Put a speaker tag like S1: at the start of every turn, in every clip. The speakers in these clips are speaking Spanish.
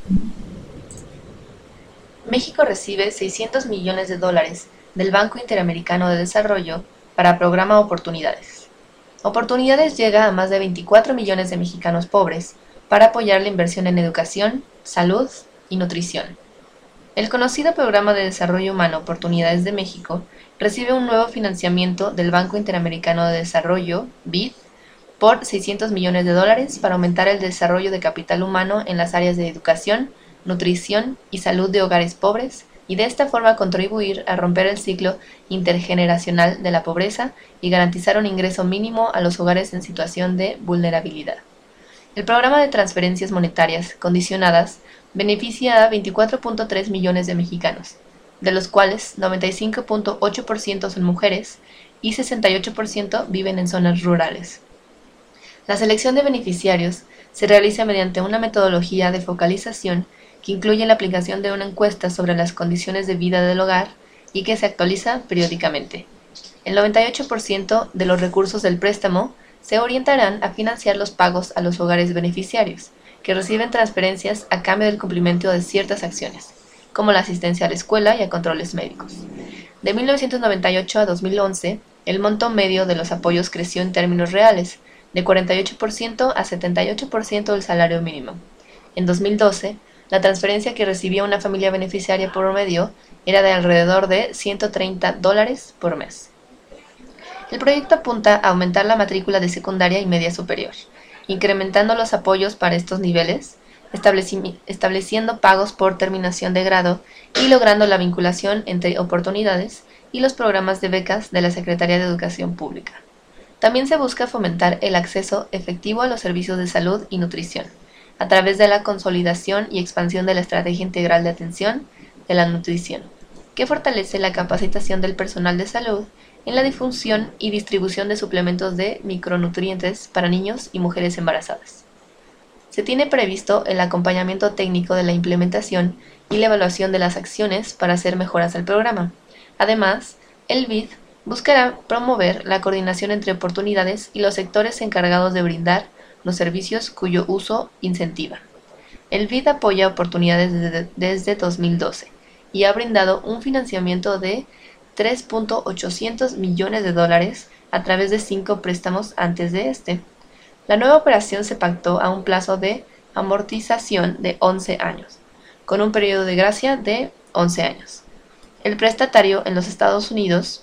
S1: México recibe $600 millones del Banco Interamericano de Desarrollo para Programa Oportunidades. Oportunidades llega a más de 24 millones de mexicanos pobres para apoyar la inversión en educación, salud y nutrición. El conocido Programa de Desarrollo Humano Oportunidades de México recibe un nuevo financiamiento del Banco Interamericano de Desarrollo, BID, por $600 millones para aumentar el desarrollo de capital humano en las áreas de educación, nutrición y salud de hogares pobres, y de esta forma contribuir a romper el ciclo intergeneracional de la pobreza y garantizar un ingreso mínimo a los hogares en situación de vulnerabilidad. El programa de transferencias monetarias condicionadas beneficia a 24.3 millones de mexicanos, de los cuales 95.8% son mujeres y 68% viven en zonas rurales. La selección de beneficiarios se realiza mediante una metodología de focalización que incluye la aplicación de una encuesta sobre las condiciones de vida del hogar y que se actualiza periódicamente. El 98% de los recursos del préstamo se orientarán a financiar los pagos a los hogares beneficiarios, que reciben transferencias a cambio del cumplimiento de ciertas acciones, como la asistencia a la escuela y a controles médicos. De 1998 a 2011, el monto medio de los apoyos creció en términos reales, de 48% a 78% del salario mínimo. En 2012, la transferencia que recibía una familia beneficiaria por promedio era de alrededor de $130 por mes. El proyecto apunta a aumentar la matrícula de secundaria y media superior, incrementando los apoyos para estos niveles, estableciendo pagos por terminación de grado y logrando la vinculación entre oportunidades y los programas de becas de la Secretaría de Educación Pública. También se busca fomentar el acceso efectivo a los servicios de salud y nutrición, a través de la consolidación y expansión de la Estrategia Integral de Atención de la Nutrición, que fortalece la capacitación del personal de salud en la difusión y distribución de suplementos de micronutrientes para niños y mujeres embarazadas. Se tiene previsto el acompañamiento técnico de la implementación y la evaluación de las acciones para hacer mejoras al programa. Además, el BID buscará promover la coordinación entre oportunidades y los sectores encargados de brindar los servicios cuyo uso incentiva. El BID apoya oportunidades desde 2012 y ha brindado un financiamiento de $3.800 millones a través de 5 préstamos antes de este. La nueva operación se pactó a un plazo de amortización de 11 años, con un periodo de gracia de 11 años. El prestatario en los Estados Unidos,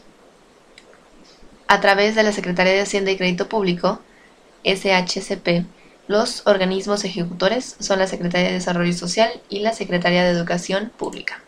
S1: a través de la Secretaría de Hacienda y Crédito Público, SHCP, los organismos ejecutores son la Secretaría de Desarrollo Social y la Secretaría de Educación Pública.